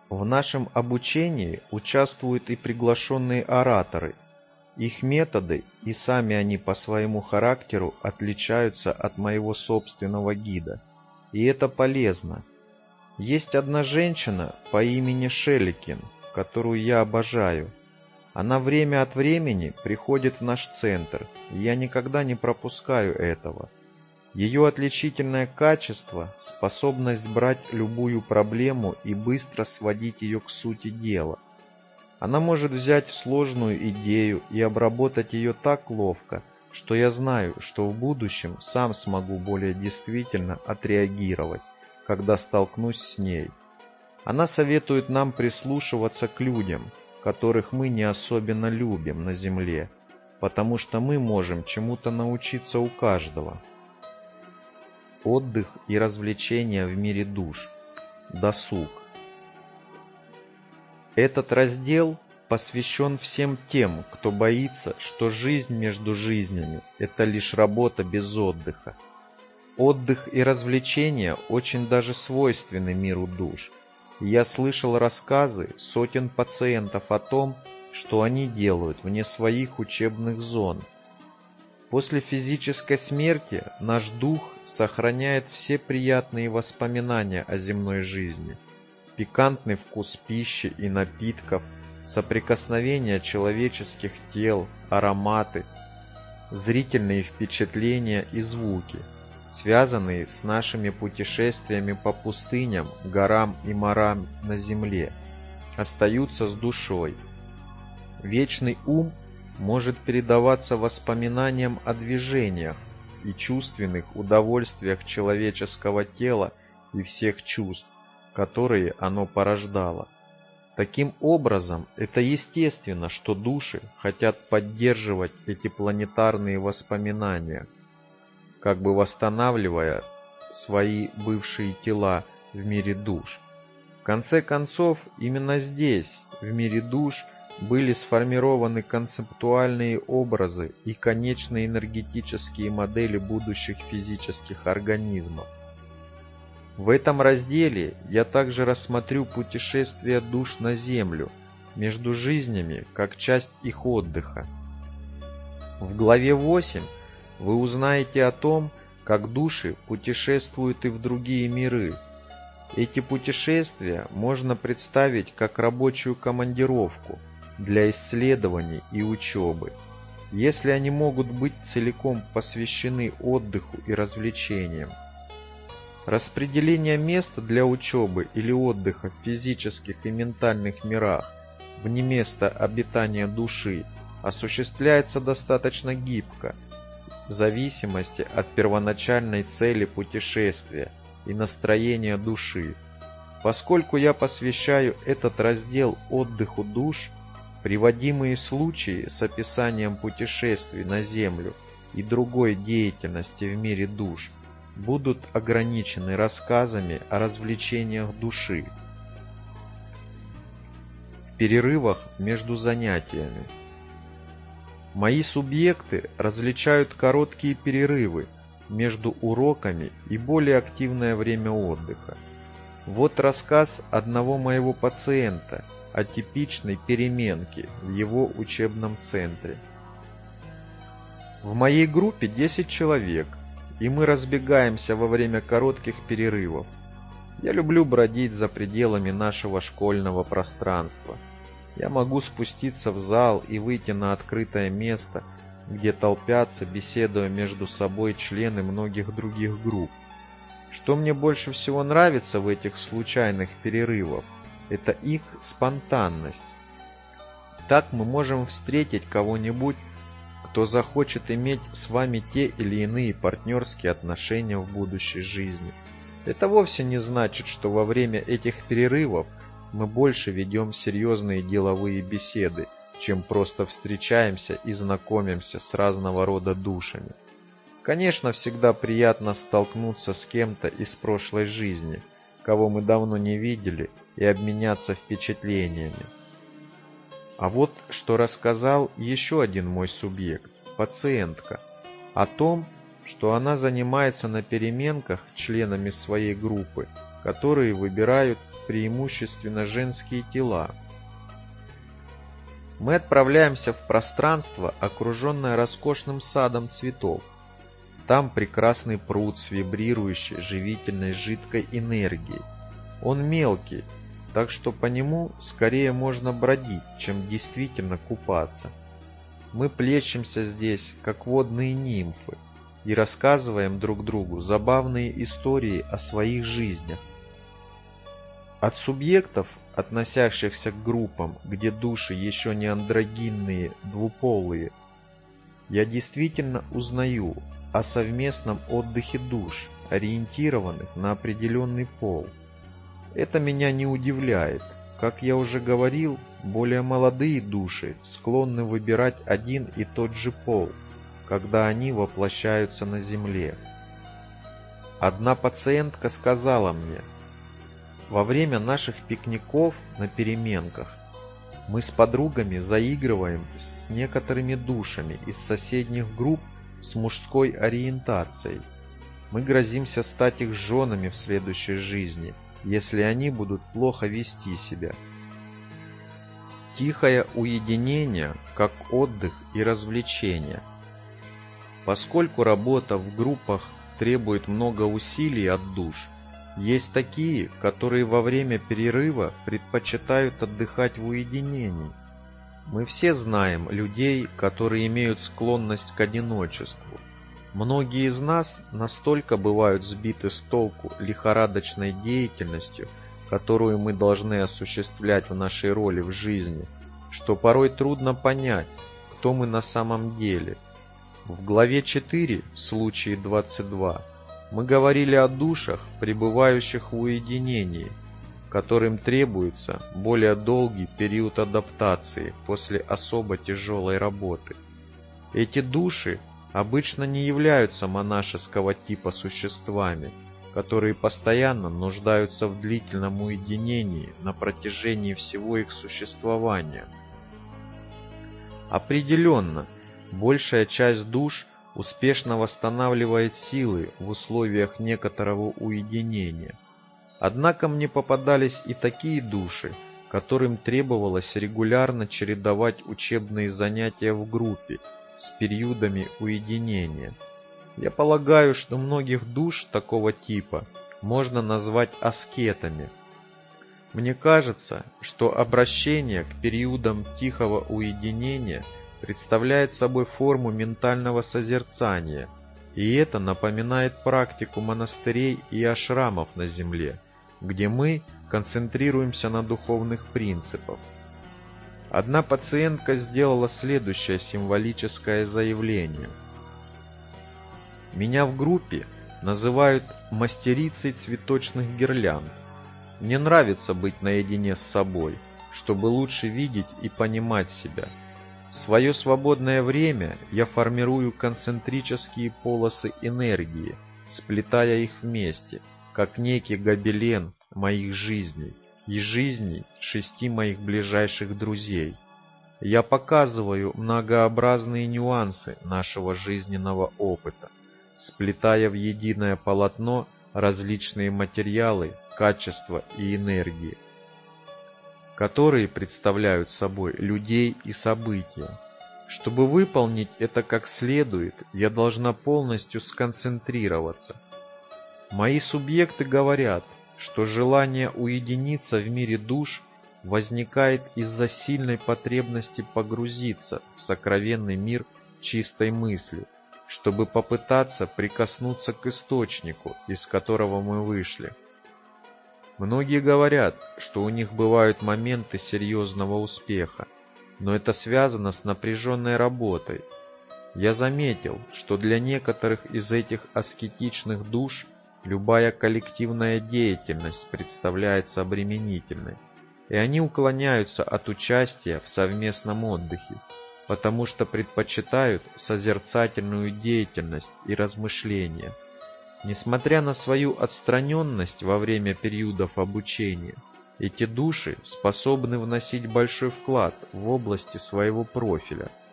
В нашем обучении участвуют и приглашенные ораторы. Их методы и сами они по своему характеру отличаются от моего собственного гида. И это полезно. Есть одна женщина по имени Шеликин, которую я обожаю. Она время от времени приходит в наш центр, и я никогда не пропускаю этого. Ее отличительное качество – способность брать любую проблему и быстро сводить ее к сути дела. Она может взять сложную идею и обработать ее так ловко, что я знаю, что в будущем сам смогу более действительно отреагировать, когда столкнусь с ней. Она советует нам прислушиваться к людям, которых мы не особенно любим на Земле, потому что мы можем чему-то научиться у каждого. Отдых и развлечения в мире душ. Досуг. Этот раздел посвящен всем тем, кто боится, что жизнь между жизнями – это лишь работа без отдыха. Отдых и развлечения очень даже свойственны миру душ. И я слышал рассказы сотен пациентов о том, что они делают вне своих учебных зон. После физической смерти наш дух сохраняет все приятные воспоминания о земной жизни. Пикантный вкус пищи и напитков, соприкосновение человеческих тел, ароматы, зрительные впечатления и звуки, связанные с нашими путешествиями по пустыням, горам и морям на земле, остаются с душой. Вечный ум может передаваться воспоминаниям о движениях и чувственных удовольствиях человеческого тела и всех чувств, которые оно порождало. Таким образом, это естественно, что души хотят поддерживать эти планетарные воспоминания, как бы восстанавливая свои бывшие тела в мире душ. В конце концов, именно здесь, в мире душ, были сформированы концептуальные образы и конечные энергетические модели будущих физических организмов. В этом разделе я также рассмотрю путешествия душ на Землю, между жизнями, как часть их отдыха. В главе 8 вы узнаете о том, как души путешествуют и в другие миры. Эти путешествия можно представить как рабочую командировку для исследований и учебы. Если они могут быть целиком посвящены отдыху и развлечениям. Распределение места для учебы или отдыха в физических и ментальных мирах вне места обитания души осуществляется достаточно гибко, в зависимости от первоначальной цели путешествия и настроения души. Поскольку я посвящаю этот раздел отдыху душ, приводимые случаи с описанием путешествий на Землю и другой деятельности в мире душ будут ограничены рассказами о развлечениях души. В перерывах между занятиями. Мои субъекты различают короткие перерывы между уроками и более активное время отдыха. Вот рассказ одного моего пациента о типичной переменке в его учебном центре. В моей группе 10 человек, и мы разбегаемся во время коротких перерывов. Я люблю бродить за пределами нашего школьного пространства. Я могу спуститься в зал и выйти на открытое место, где толпятся, беседуя между собой члены многих других групп. Что мне больше всего нравится в этих случайных перерывах, это их спонтанность. Так мы можем встретить кого-нибудь, кто захочет иметь с вами те или иные партнерские отношения в будущей жизни. Это вовсе не значит, что во время этих перерывов мы больше ведем серьезные деловые беседы, чем просто встречаемся и знакомимся с разного рода душами. Конечно, всегда приятно столкнуться с кем-то из прошлой жизни, кого мы давно не видели, и обменяться впечатлениями. А вот что рассказал еще один мой субъект, пациентка, о том, что она занимается на переменках членами своей группы, которые выбирают преимущественно женские тела. Мы отправляемся в пространство, окруженное роскошным садом цветов. Там прекрасный пруд с вибрирующей, живительной жидкой энергией. Он мелкий, так что по нему скорее можно бродить, чем действительно купаться. Мы плещемся здесь, как водные нимфы, и рассказываем друг другу забавные истории о своих жизнях. От субъектов, относящихся к группам, где души еще не андрогинные, двуполые, я действительно узнаю о совместном отдыхе душ, ориентированных на определенный пол. Это меня не удивляет. Как я уже говорил, более молодые души склонны выбирать один и тот же пол, когда они воплощаются на Земле. Одна пациентка сказала мне: во время наших пикников на переменках мы с подругами заигрываем с некоторыми душами из соседних групп с мужской ориентацией. Мы грозимся стать их женами в следующей жизни, если они будут плохо вести себя. Тихое уединение как отдых и развлечение. Поскольку работа в группах требует много усилий от душ, есть такие, которые во время перерыва предпочитают отдыхать в уединении. Мы все знаем людей, которые имеют склонность к одиночеству. Многие из нас настолько бывают сбиты с толку лихорадочной деятельностью, которую мы должны осуществлять в нашей роли в жизни, что порой трудно понять, кто мы на самом деле. В главе 4, в случае 22, мы говорили о душах, пребывающих в уединении, которым требуется более долгий период адаптации после особо тяжелой работы. Эти души обычно не являются монашеского типа существами, которые постоянно нуждаются в длительном уединении на протяжении всего их существования. Определенно, большая часть душ успешно восстанавливает силы в условиях некоторого уединения. Однако мне попадались и такие души, которым требовалось регулярно чередовать учебные занятия в группе с периодами уединения. Я полагаю, что многих душ такого типа можно назвать аскетами. Мне кажется, что обращение к периодам тихого уединения представляет собой форму ментального созерцания, и это напоминает практику монастырей и ашрамов на Земле, где мы концентрируемся на духовных принципах. Одна пациентка сделала следующее символическое заявление. Меня в группе называют мастерицей цветочных гирлянд. Мне нравится быть наедине с собой, чтобы лучше видеть и понимать себя. В свое свободное время я формирую концентрические полосы энергии, сплетая их вместе, как некий гобелен моих жизней и жизней 6 моих ближайших друзей. Я показываю многообразные нюансы нашего жизненного опыта, сплетая в единое полотно различные материалы, качества и энергии, которые представляют собой людей и события. Чтобы выполнить это как следует, я должна полностью сконцентрироваться. Мои субъекты говорят, что желание уединиться в мире душ возникает из-за сильной потребности погрузиться в сокровенный мир чистой мысли, чтобы попытаться прикоснуться к источнику, из которого мы вышли. Многие говорят, что у них бывают моменты серьезного успеха, но это связано с напряженной работой. Я заметил, что для некоторых из этих аскетичных душ любая коллективная деятельность представляется обременительной, и они уклоняются от участия в совместном отдыхе, потому что предпочитают созерцательную деятельность и размышления. Несмотря на свою отстраненность во время периодов обучения, эти души способны вносить большой вклад в области своего профиля,